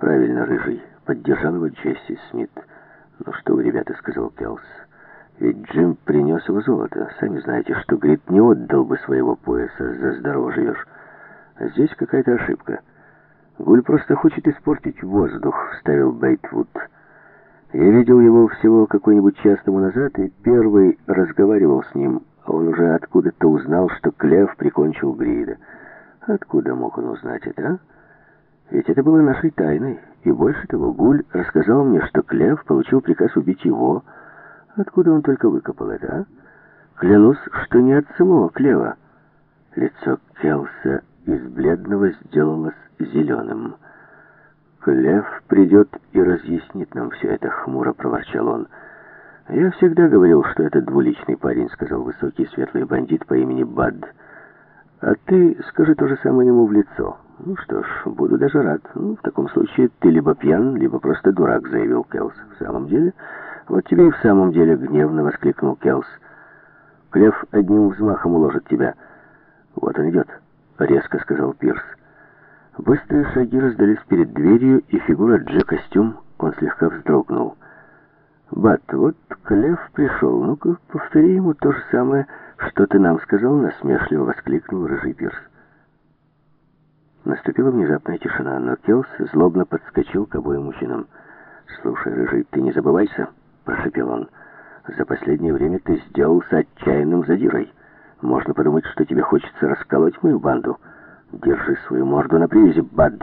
«Правильно, Рыжий», — поддержал его Джесси Смит. «Ну что вы, ребята», — сказал Келс, — «ведь Джим принес его золото. Сами знаете, что Грит не отдал бы своего пояса, за здорово живешь. А здесь какая-то ошибка. Гуль просто хочет испортить воздух», — вставил Бейтвуд. «Я видел его всего какой-нибудь час тому назад, и первый разговаривал с ним, а он уже откуда-то узнал, что Клев прикончил Грида. Откуда мог он узнать это, а? Ведь это было нашей тайной. И больше того, Гуль рассказал мне, что Клев получил приказ убить его. Откуда он только выкопал это, а? Клянусь, что не от самого Клева». Лицо Келса из бледного сделалось зеленым. «Клев придет и разъяснит нам все это», — хмуро проворчал он. «Я всегда говорил, что это двуличный парень», — сказал высокий светлый бандит по имени Бад. «А ты скажи то же самое ему в лицо». «Ну что ж, буду даже рад. В таком случае ты либо пьян, либо просто дурак», — заявил Келс. «В самом деле? Вот тебе и в самом деле», — гневно воскликнул Келс. «Клев одним взмахом уложит тебя». «Вот он идет», — резко сказал Пирс. Быстрые шаги раздались перед дверью, и фигура Джек-костюм, он слегка вздрогнул. «Бат, вот Клев пришел. Ну-ка, повтори ему то же самое, что ты нам сказал», — насмешливо воскликнул рыжий Пирс. Наступила внезапная тишина, но Келс злобно подскочил к обоим мужчинам. «Слушай, рыжий, ты не забывайся», — прошепел он. «За последнее время ты сделался отчаянным задирой. Можно подумать, что тебе хочется расколоть мою банду. Держи свою морду на привязи, Бад».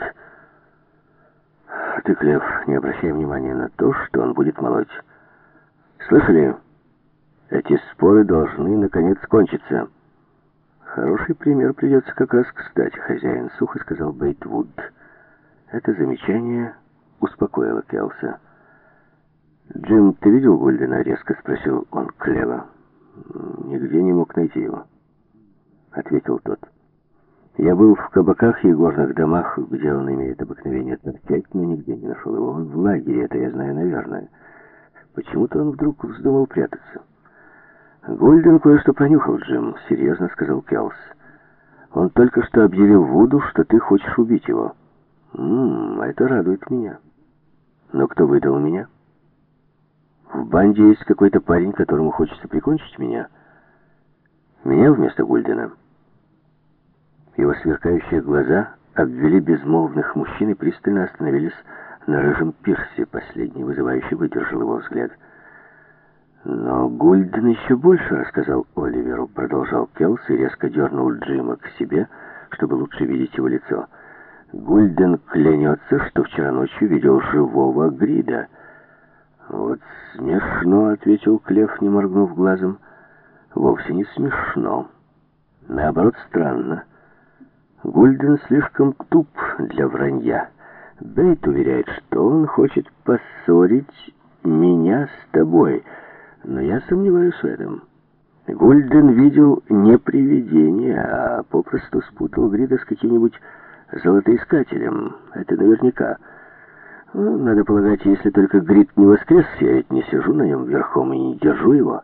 «Ты, Клев, не обращай внимания на то, что он будет молоть. Слышали? Эти споры должны, наконец, кончиться». «Хороший пример придется как раз кстати, хозяин», — сухо сказал Бейтвуд. Это замечание успокоило Келса. «Джим, ты видел Гульдена?» — резко спросил он Клева. «Нигде не мог найти его», — ответил тот. «Я был в кабаках и горных домах, где он имеет обыкновение торчать, но нигде не нашел его. Он в лагере, это я знаю, наверное. Почему-то он вдруг вздумал прятаться». «Гульден кое-что пронюхал, Джим», — серьезно сказал Келс. «Он только что объявил Вуду, что ты хочешь убить его». Это радует меня. Но кто выдал меня? В банде есть какой-то парень, которому хочется прикончить меня. Меня вместо Гульдена». Его сверкающие глаза обвели безмолвных мужчин и пристально остановились на рыжем Пирсе. Последний вызывающе выдержал его взгляд. «Но Гульден еще больше рассказал Оливеру», — продолжал Келс и резко дернул Джима к себе, чтобы лучше видеть его лицо. «Гульден клянется, что вчера ночью видел живого Грида». «Вот смешно», — ответил Клев, не моргнув глазом. «Вовсе не смешно. Наоборот, странно. Гульден слишком туп для вранья. Бейт уверяет, что он хочет поссорить меня с тобой». Но я сомневаюсь в этом. Гульден видел не привидение, а попросту спутал Грида с каким-нибудь золотоискателем. Это наверняка. Надо полагать, если только Грид не воскрес, я ведь не сижу на нем верхом и не держу его.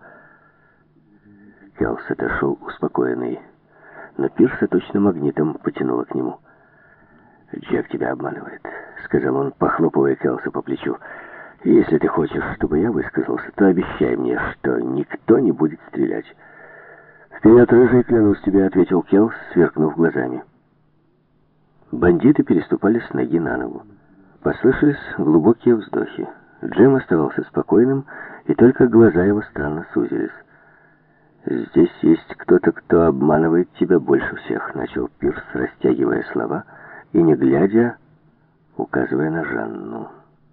Келс отошел успокоенный, но Пирса точно магнитом потянуло к нему. «Джек тебя обманывает», — сказал он, похлопывая Келса по плечу. «Если ты хочешь, чтобы я высказался, то обещай мне, что никто не будет стрелять». «Вперед, рыжий, клянусь тебе», — ответил Келс, сверкнув глазами. Бандиты переступали с ноги на ногу. Послышались глубокие вздохи. Джим оставался спокойным, и только глаза его странно сузились. «Здесь есть кто-то, кто обманывает тебя больше всех», — начал Пирс, растягивая слова и, не глядя, указывая на Жанну.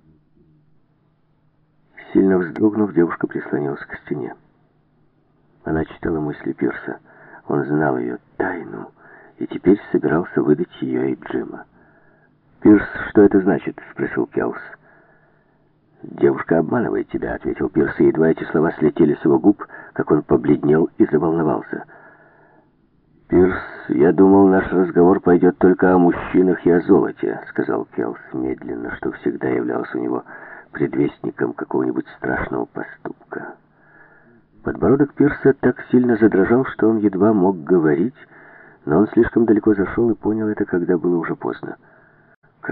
Сильно вздрогнув, девушка прислонилась к стене. Она читала мысли Пирса. Он знал ее тайну и теперь собирался выдать ее и Джима. «Пирс, что это значит?» — спросил Келс. «Девушка обманывает тебя», — ответил Пирс, и едва эти слова слетели с его губ, как он побледнел и заволновался. «Пирс, я думал, наш разговор пойдет только о мужчинах и о золоте», — сказал Келс медленно, что всегда являлся у него предвестником какого-нибудь страшного поступка. Подбородок Пирса так сильно задрожал, что он едва мог говорить, но он слишком далеко зашел и понял это, когда было уже поздно.